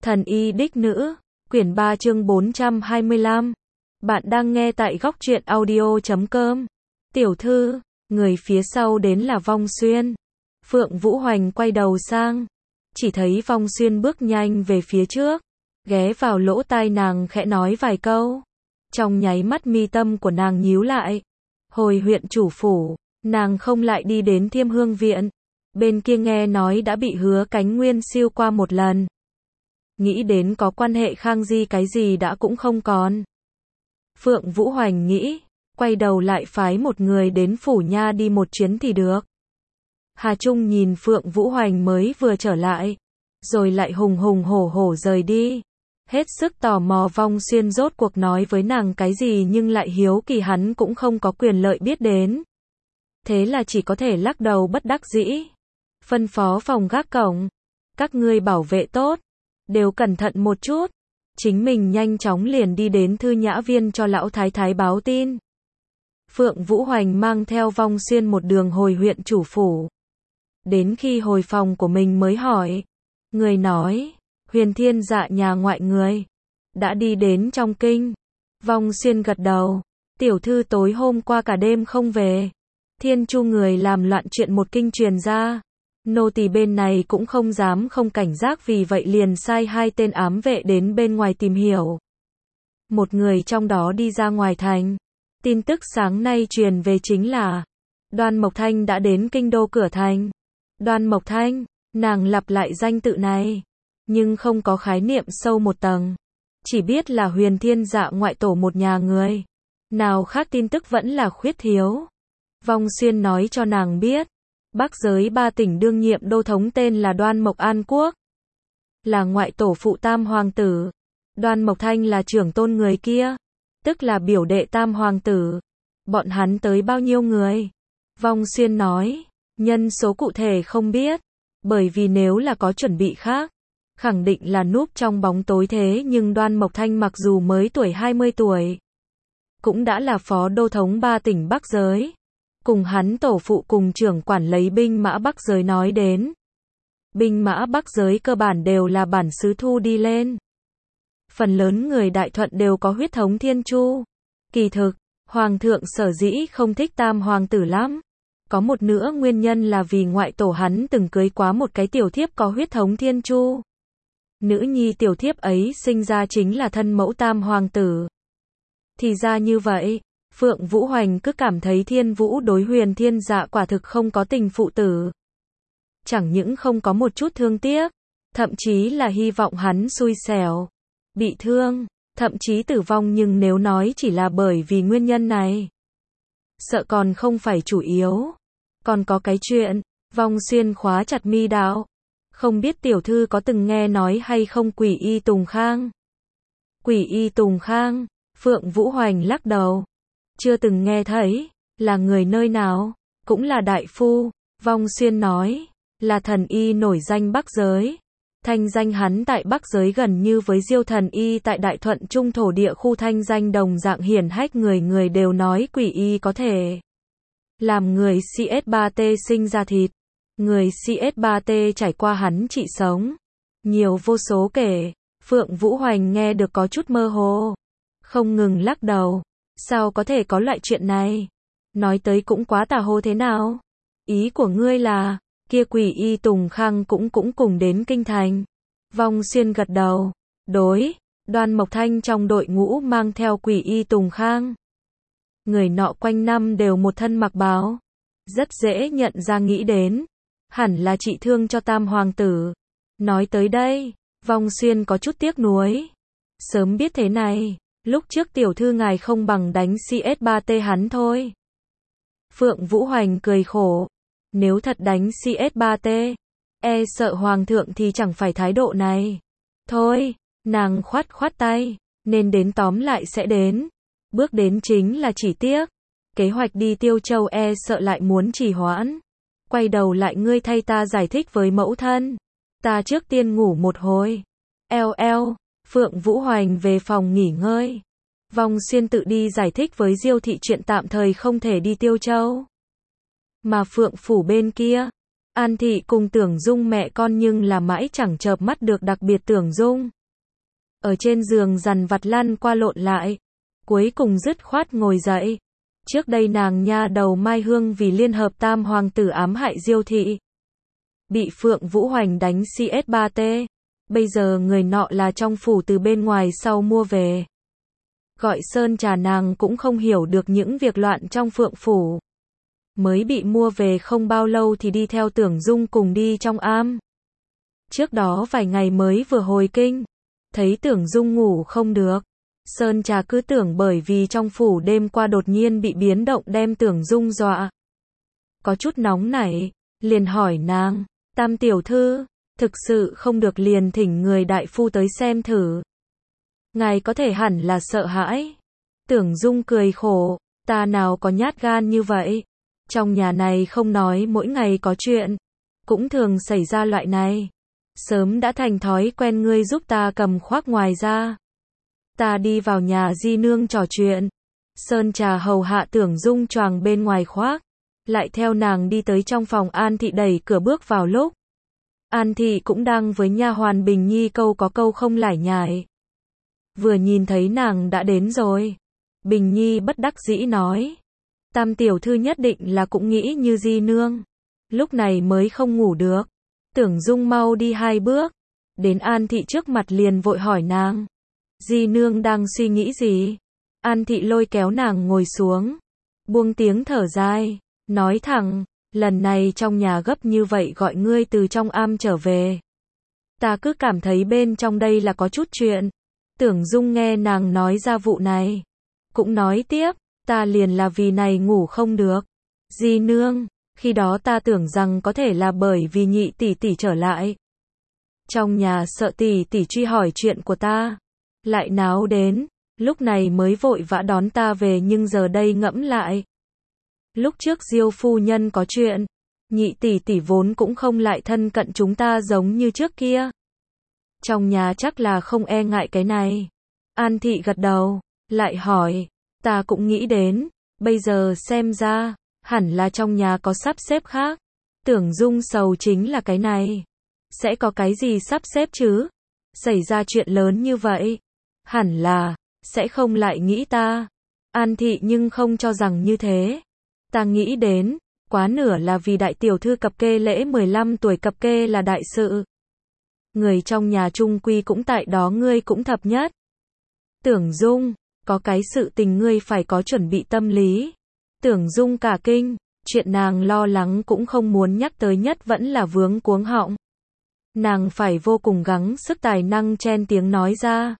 Thần y đích nữ, quyển 3 chương 425. Bạn đang nghe tại góc truyện audio.com. Tiểu thư, người phía sau đến là Vong Xuyên. Phượng Vũ Hoành quay đầu sang, chỉ thấy Vong Xuyên bước nhanh về phía trước, ghé vào lỗ tai nàng khẽ nói vài câu. Trong nháy mắt mi tâm của nàng nhíu lại. Hồi huyện chủ phủ, nàng không lại đi đến Thiêm Hương viện. Bên kia nghe nói đã bị Hứa Cánh Nguyên siêu qua một lần. Nghĩ đến có quan hệ Khang Di cái gì đã cũng không còn. Phượng Vũ Hoành nghĩ, quay đầu lại phái một người đến phủ nha đi một chuyến thì được. Hà Trung nhìn Phượng Vũ Hoành mới vừa trở lại, rồi lại hùng hùng hổ hổ rời đi. Hết sức tò mò Vong Xuyên rốt cuộc nói với nàng cái gì, nhưng lại hiếu kỳ hắn cũng không có quyền lợi biết đến. Thế là chỉ có thể lắc đầu bất đắc dĩ. Phân phó phòng gác cổng, các ngươi bảo vệ tốt, đều cẩn thận một chút. Chính mình nhanh chóng liền đi đến Thư Nhã Viên cho lão thái thái báo tin. Phượng Vũ Hoành mang theo Vong Xuyên một đường hồi huyện chủ phủ. Đến khi hồi phòng của mình mới hỏi. Người nói, Huyền Thiên Dạ nhà ngoại người đã đi đến trong kinh. Vong Xuyên gật đầu. Tiểu thư tối hôm qua cả đêm không về. Thiên Chu người làm loạn chuyện một kinh truyền ra. Nô tỳ bên này cũng không dám không cảnh giác, vì vậy liền sai 2 tên ám vệ đến bên ngoài tìm hiểu. Một người trong đó đi ra ngoài thành. Tin tức sáng nay truyền về chính là Đoan Mộc Thanh đã đến kinh đô cửa thành. Đoan Mộc Thanh, nàng lặp lại danh tự này, nhưng không có khái niệm sâu một tầng. Chỉ biết là Huyền Thiên Dạ ngoại tổ một nhà người. Nào khác tin tức vẫn là khuyết thiếu. Vong Xuyên nói cho nàng biết. Bắc giới 3 tỉnh đương nhiệm đô thống tên là Đoan Mộc An Quốc, là ngoại tổ phụ Tam Hoàng tử. Đoan Mộc Thanh là trưởng tôn người kia, tức là biểu đệ Tam Hoàng tử. Bọn hắn tới bao nhiêu người? Vong Xuyên nói, nhân số cụ thể không biết, bởi vì nếu là có chuẩn bị khác, khẳng định là núp trong bóng tối. Thế nhưng Đoan Mộc Thanh mặc dù mới tuổi 20 tuổi, cũng đã là phó đô thống 3 tỉnh Bắc giới. Cùng hắn tổ phụ cùng trưởng quản lấy binh mã Bắc giới nói đến. Binh mã Bắc giới cơ bản đều là bản xứ thu đi lên. Phần lớn người Đại Thuận đều có huyết thống Thiên Chu. Kỳ thực, Hoàng thượng sở dĩ không thích Tam Hoàng tử lắm. Có một nữa nguyên nhân là vì ngoại tổ hắn từng cưới quá một cái tiểu thiếp có huyết thống Thiên Chu. Nữ nhi tiểu thiếp ấy sinh ra chính là thân mẫu Tam Hoàng tử. Thì ra như vậy. Phượng Vũ Hoành cứ cảm thấy Thiên Vũ đối Huyền Thiên Dạ quả thực không có tình phụ tử. Chẳng những không có một chút thương tiếc, thậm chí là hy vọng hắn xui xẻo, bị thương, thậm chí tử vong, nhưng nếu nói chỉ là bởi vì nguyên nhân này, sợ còn không phải chủ yếu. Còn có cái chuyện, Vong Xuyên khóa chặt mi đạo. Không biết tiểu thư có từng nghe nói hay không Quỷ Y Tùng Khang? Quỷ Y Tùng Khang, Phượng Vũ Hoành lắc đầu. Chưa từng nghe thấy, là người nơi nào? Cũng là đại phu. Vong Xuyên nói, là thần y nổi danh Bắc giới. Thanh danh hắn tại Bắc giới gần như với Diêu thần y tại Đại Thuận Trung thổ địa khu, thanh danh đồng dạng hiển hách, người người đều nói Quỷ Y có thể làm người CS3T sinh ra thịt. Người CS3T trải qua hắn trị sống nhiều vô số kể. Phượng Vũ Hoành nghe được có chút mơ hồ, không ngừng lắc đầu. Sao có thể có loại chuyện này? Nói tới cũng quá tà hồ thế nào? Ý của ngươi là, kia Quỷ Y Tùng Khang cũng cùng đến kinh thành. Vong Xuyên gật đầu. Đối, Đoan Mộc Thanh trong đội ngũ mang theo Quỷ Y Tùng Khang. Người nọ quanh năm đều một thân mặc bào. Rất dễ nhận ra, nghĩ đến. Hẳn là trị thương cho Tam Hoàng tử. Nói tới đây, Vong Xuyên có chút tiếc nuối. Sớm biết thế này, lúc trước tiểu thư ngài không bằng đánh CS3T hắn thôi. Phượng Vũ Hoành cười khổ. Nếu thật đánh CS3T, e sợ Hoàng thượng thì chẳng phải thái độ này. Thôi, nàng khoát khoát tay, nên đến tóm lại sẽ đến. Bước đến chính là chỉ tiếc. Kế hoạch đi Tiêu Châu e sợ lại muốn trì hoãn. Quay đầu lại ngươi thay ta giải thích với mẫu thân. Ta trước tiên ngủ một hồi. Eo. Phượng Vũ Hoành về phòng nghỉ ngơi. Vong Xuyên tự đi giải thích với Diêu thị chuyện tạm thời không thể đi Tiêu Châu. Mà Phượng phủ bên kia, An Thị cùng Tưởng Dung mẹ con nhưng là mãi chẳng chợp mắt được, đặc biệt Tưởng Dung. Ở trên giường dằn vặt lăn qua lộn lại, cuối cùng dứt khoát ngồi dậy. Trước đây nàng nha đầu Mai Hương vì liên hợp tam hoàng tử ám hại Diêu thị, bị Phượng Vũ Hoành đánh CS3T. Bây giờ người nọ là trong phủ từ bên ngoài sau mua về. Gọi sơn trà nàng cũng không hiểu được những việc loạn trong Phượng phủ. Mới bị mua về không bao lâu thì đi theo Tưởng Dung cùng đi trong am. Trước đó vài ngày mới vừa hồi kinh, thấy Tưởng Dung ngủ không được. Sơn trà cứ tưởng bởi vì trong phủ đêm qua đột nhiên bị biến động đem Tưởng Dung dọa. Có chút nóng nảy, liền hỏi nàng, Tam tiểu thư, thực sự không được liền thỉnh người đại phu tới xem thử. Ngài có thể hẳn là sợ hãi. Tưởng Dung cười khổ, ta nào có nhát gan như vậy. Trong nhà này không nói mỗi ngày có chuyện, cũng thường xảy ra loại này. Sớm đã thành thói quen ngươi giúp ta cầm khoác ngoài ra. Ta đi vào nhà di nương trò chuyện. Sơn trà hầu hạ Tưởng Dung choàng bên ngoài khoác, lại theo nàng đi tới trong phòng. An Thị đẩy cửa bước vào lúc An Thị cũng đang với nha hoàn Bình Nhi câu có câu không lải nhải. Vừa nhìn thấy nàng đã đến rồi, Bình Nhi bất đắc dĩ nói, Tam tiểu thư nhất định là cũng nghĩ như di nương, lúc này mới không ngủ được. Tưởng Dung mau đi 2 bước, đến An Thị trước mặt liền vội hỏi nàng, di nương đang suy nghĩ gì? An Thị lôi kéo nàng ngồi xuống, buông tiếng thở dài, nói thẳng, lần này trong nhà gấp như vậy gọi ngươi từ trong am trở về. Ta cứ cảm thấy bên trong đây là có chút chuyện. Tưởng Dung nghe nàng nói ra vụ này, cũng nói tiếp, ta liền là vì này ngủ không được. Di nương, khi đó ta tưởng rằng có thể là bởi vì nhị tỷ tỷ trở lại. Trong nhà sợ tỷ tỷ truy hỏi chuyện của ta, lại náo đến, lúc này mới vội vã đón ta về, nhưng giờ đây ngẫm lại. Lúc trước Diêu phu nhân có chuyện, nhị tỷ tỷ vốn cũng không lại thân cận chúng ta giống như trước kia. Trong nhà chắc là không e ngại cái này. An Thị gật đầu, lại hỏi, ta cũng nghĩ đến, bây giờ xem ra, hẳn là trong nhà có sắp xếp khác. Tưởng Dung sầu chính là cái này. Sẽ có cái gì sắp xếp chứ? Xảy ra chuyện lớn như vậy, hẳn là sẽ không lại nghĩ ta. An Thị nhưng không cho rằng như thế. Ta nghĩ đến, quá nửa là vì đại tiểu thư cập kê lễ 15 tuổi cập kê là đại sự. Người trong nhà chung quy cũng tại đó, ngươi cũng thập nhất. Tưởng Dung, có cái sự tình ngươi phải có chuẩn bị tâm lý. Tưởng Dung cả kinh, chuyện nàng lo lắng cũng không muốn nhắc tới nhất vẫn là vướng cuống họng. Nàng phải vô cùng gắng sức tài năng chen tiếng nói ra.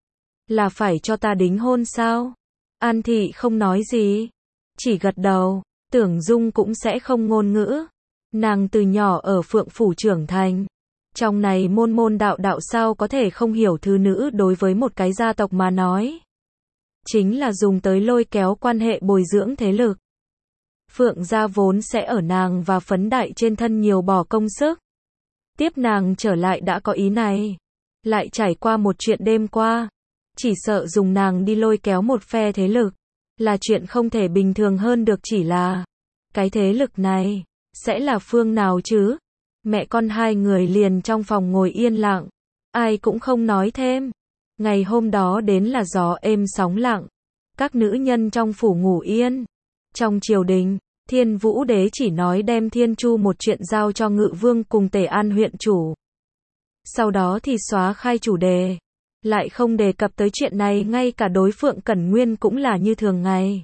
Là phải cho ta đính hôn sao? An Thị không nói gì, chỉ gật đầu. Tưởng Dung cũng sẽ không ngôn ngữ. Nàng từ nhỏ ở Phượng phủ trưởng thành. Trong này môn môn đạo đạo sao có thể không hiểu thứ nữ đối với một cái gia tộc mà nói. Chính là dùng tới lôi kéo quan hệ bồi dưỡng thế lực. Phượng gia vốn sẽ ở nàng và Phấn Đại trên thân nhiều bỏ công sức. Tiếp nàng trở lại đã có ý này. Lại trải qua một chuyện đêm qua. Chỉ sợ dùng nàng đi lôi kéo một phe thế lực. Là chuyện không thể bình thường hơn được, chỉ là cái thế lực này sẽ là phương nào chứ? Mẹ con hai người liền trong phòng ngồi yên lặng, ai cũng không nói thêm. Ngày hôm đó đến là gió êm sóng lặng, các nữ nhân trong phủ ngủ yên. Trong triều đình, Thiên Vũ Đế chỉ nói đem Thiên Chu một chuyện giao cho Ngự Vương cùng Tề An huyện chủ. Sau đó thì xóa khai chủ đề, lại không đề cập tới chuyện này. Ngay cả đối Phượng Cẩn Nguyên cũng là như thường ngày,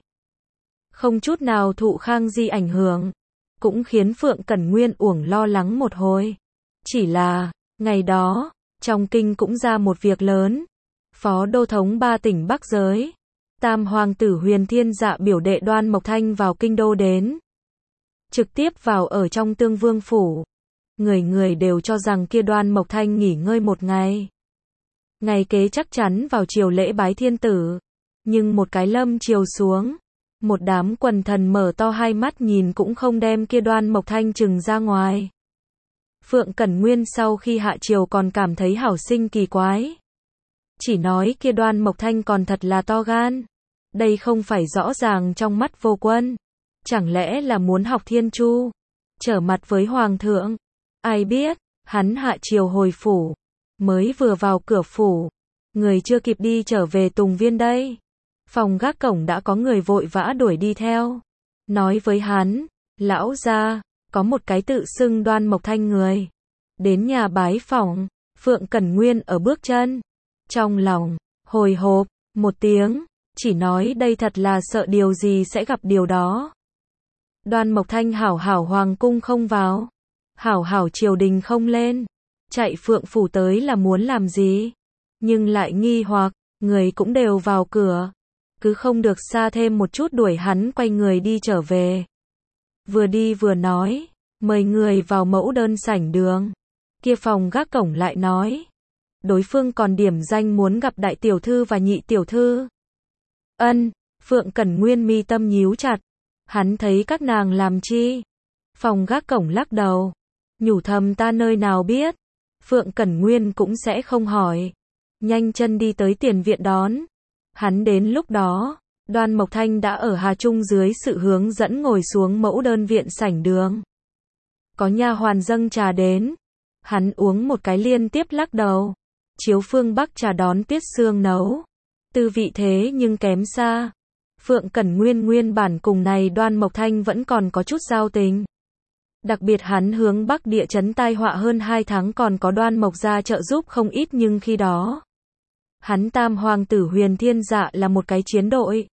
không chút nào thụ Khang Di ảnh hưởng, cũng khiến Phượng Cẩn Nguyên uổng lo lắng một hồi. Chỉ là, ngày đó, trong kinh cũng ra một việc lớn. Phó đô thống 3 tỉnh Bắc giới, Tam hoàng tử Huyền Thiên Dạ biểu đệ Đoan Mộc Thanh vào kinh đô đến. Trực tiếp vào ở trong Tương Vương phủ. Người người đều cho rằng kia Đoan Mộc Thanh nghỉ ngơi một ngày. Ngày kế chắc chắn vào triều lễ bái thiên tử. Nhưng một cái lâm chiều xuống, một đám quần thần mở to hai mắt nhìn cũng không đem kia Đoan Mộc Thanh trừng ra ngoài. Phượng Cẩn Nguyên sau khi hạ triều còn cảm thấy hảo sinh kỳ quái. Chỉ nói kia Đoan Mộc Thanh còn thật là to gan. Đây không phải rõ ràng trong mắt Vô Quân. Chẳng lẽ là muốn học Thiên Chu? trở mặt với hoàng thượng. Ai biết, hắn hạ chiều hồi phủ, mới vừa vào cửa phủ, người chưa kịp đi trở về Tùng Viên đây. Phòng gác cổng đã có người vội vã đuổi đi theo, nói với hắn, lão gia, có một cái tự xưng Đoan Mộc Thanh người đến nhà bái phỏng. Phượng Cẩn Nguyên ở bước chân, trong lòng hồi hộp một tiếng, chỉ nói đây thật là sợ điều gì sẽ gặp điều đó. Đoan Mộc Thanh hảo hảo hoàng cung không vào, hảo hảo triều đình không lên, chạy Phượng phủ tới là muốn làm gì? Nhưng lại nghi hoặc, người cũng đều vào cửa, cứ không được xa thêm một chút đuổi hắn quay người đi trở về. Vừa đi vừa nói, mời người vào mẫu đơn sảnh đường. Kia phòng gác cổng lại nói, đối phương còn điểm danh muốn gặp đại tiểu thư và nhị tiểu thư. Ân, Phượng Cẩn Nguyên mi tâm nhíu chặt, hắn thấy các nàng làm chi? Phòng gác cổng lắc đầu, nhủ thầm ta nơi nào biết. Phượng Cẩn Nguyên cũng sẽ không hỏi, nhanh chân đi tới tiền viện đón. Hắn đến lúc đó, Đoan Mộc Thanh đã ở Hà Trung dưới sự hướng dẫn ngồi xuống mẫu đơn viện sảnh đường. Có nha hoàn dâng trà đến, hắn uống một cái liên tiếp lắc đầu. Chiếu phương Bắc trà đón Tiết Sương nấu, tư vị thế nhưng kém xa. Phượng Cẩn Nguyên nguyên bản cùng này Đoan Mộc Thanh vẫn còn có chút giao tình. Đặc biệt hắn hướng Bắc địa chấn tai họa hơn 2 tháng còn có Đoan Mộc gia trợ giúp không ít, nhưng khi đó hắn tam hoàng tử Huyền Thiên Dạ là một cái chiến đội.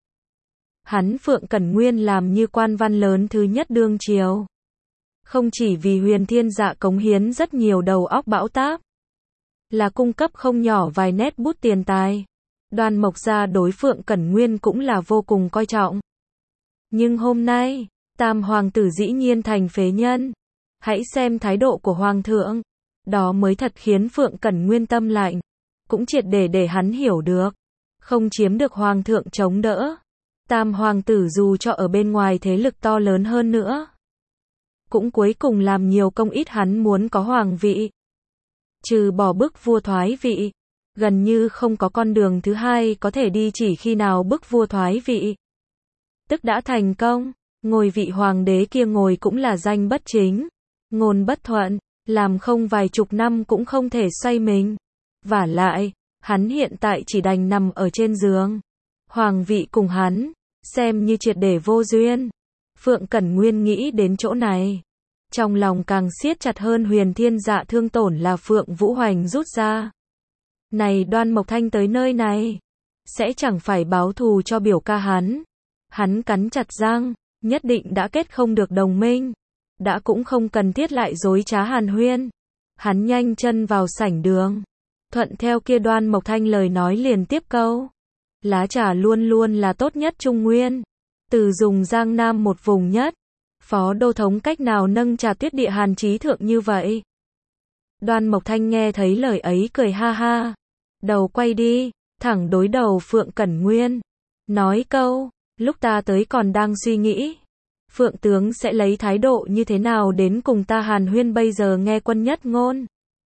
Hắn Phượng Cẩn Nguyên làm như quan văn lớn thứ nhất đương triều. Không chỉ vì Huyền Thiên Dạ cống hiến rất nhiều đầu óc bão táp, là cung cấp không nhỏ vài nét bút tiền tài. Đoan Mộc gia đối Phượng Cẩn Nguyên cũng là vô cùng coi trọng. Nhưng hôm nay, tam hoàng tử dĩ nhiên thành phế nhân. Hãy xem thái độ của hoàng thượng. Đó mới thật khiến Phượng Cẩn Nguyên tâm lạnh. Cũng triệt để hắn hiểu được. Không chiếm được hoàng thượng chống đỡ. Tam hoàng tử dù cho ở bên ngoài thế lực to lớn hơn nữa, cũng cuối cùng làm nhiều công ít, hắn muốn có hoàng vị. Trừ bỏ bức vua thoái vị, gần như không có con đường thứ hai có thể đi, chỉ khi nào bức vua thoái vị, tức đã thành công. Ngôi vị hoàng đế kia ngồi cũng là danh bất chính, ngôn bất thuận, làm không vài chục năm cũng không thể xoay mình. Vả lại, hắn hiện tại chỉ đành nằm ở trên giường. Hoàng vị cùng hắn, xem như triệt để vô duyên. Phượng Cẩn Nguyên nghĩ đến chỗ này, trong lòng càng siết chặt hơn. Huyền Thiên Dạ thương tổn là Phượng Vũ Hoành rút ra. Này Đoan Mộc Thanh tới nơi này, sẽ chẳng phải báo thù cho biểu ca hắn. Hắn cắn chặt răng, nhất định đã kết không được đồng minh, đã cũng không cần thiết lại dối trá hàn huyên. Hắn nhanh chân vào sảnh đường, thuận theo kia Đoan Mộc Thanh lời nói liền tiếp câu. Lá trà luôn luôn là tốt nhất Trung Nguyên, từ dùng Giang Nam một vùng nhất, phó đô thống cách nào nâng trà tuyết địa hàn trí thượng như vậy. Đoan Mộc Thanh nghe thấy lời ấy cười ha ha, đầu quay đi, thẳng đối đầu Phượng Cẩn Nguyên, nói câu, lúc ta tới còn đang suy nghĩ, Phượng tướng sẽ lấy thái độ như thế nào đến cùng ta hàn huyên, bây giờ nghe quân nhất ngôn.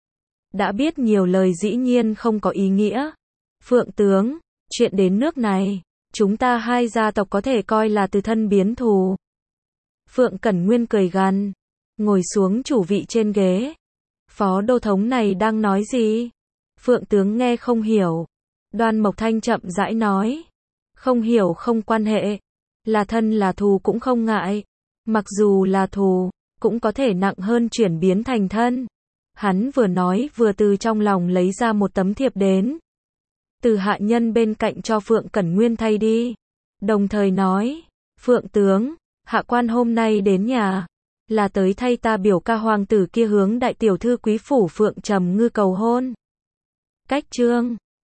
Đã biết nhiều lời dĩ nhiên không có ý nghĩa. Phượng tướng, chuyện đến nước này, chúng ta hai gia tộc có thể coi là từ thân biến thù. Phượng Cẩn Nguyên cười gằn, ngồi xuống chủ vị trên ghế. Phó đô thống này đang nói gì? Phượng tướng nghe không hiểu. Đoan Mộc Thanh chậm rãi nói, không hiểu không quan hệ, là thân là thù cũng không ngại. Mặc dù là thù, cũng có thể nặng hơn chuyển biến thành thân. Hắn vừa nói vừa từ trong lòng lấy ra một tấm thiệp đến, từ hạ nhân bên cạnh cho Phượng Cẩn Nguyên thay đi. Đồng thời nói, Phượng tướng, hạ quan hôm nay đến nhà, là tới thay ta biểu ca hoàng tử kia hướng đại tiểu thư quý phủ Phượng Trầm Ngư cầu hôn. Cách chương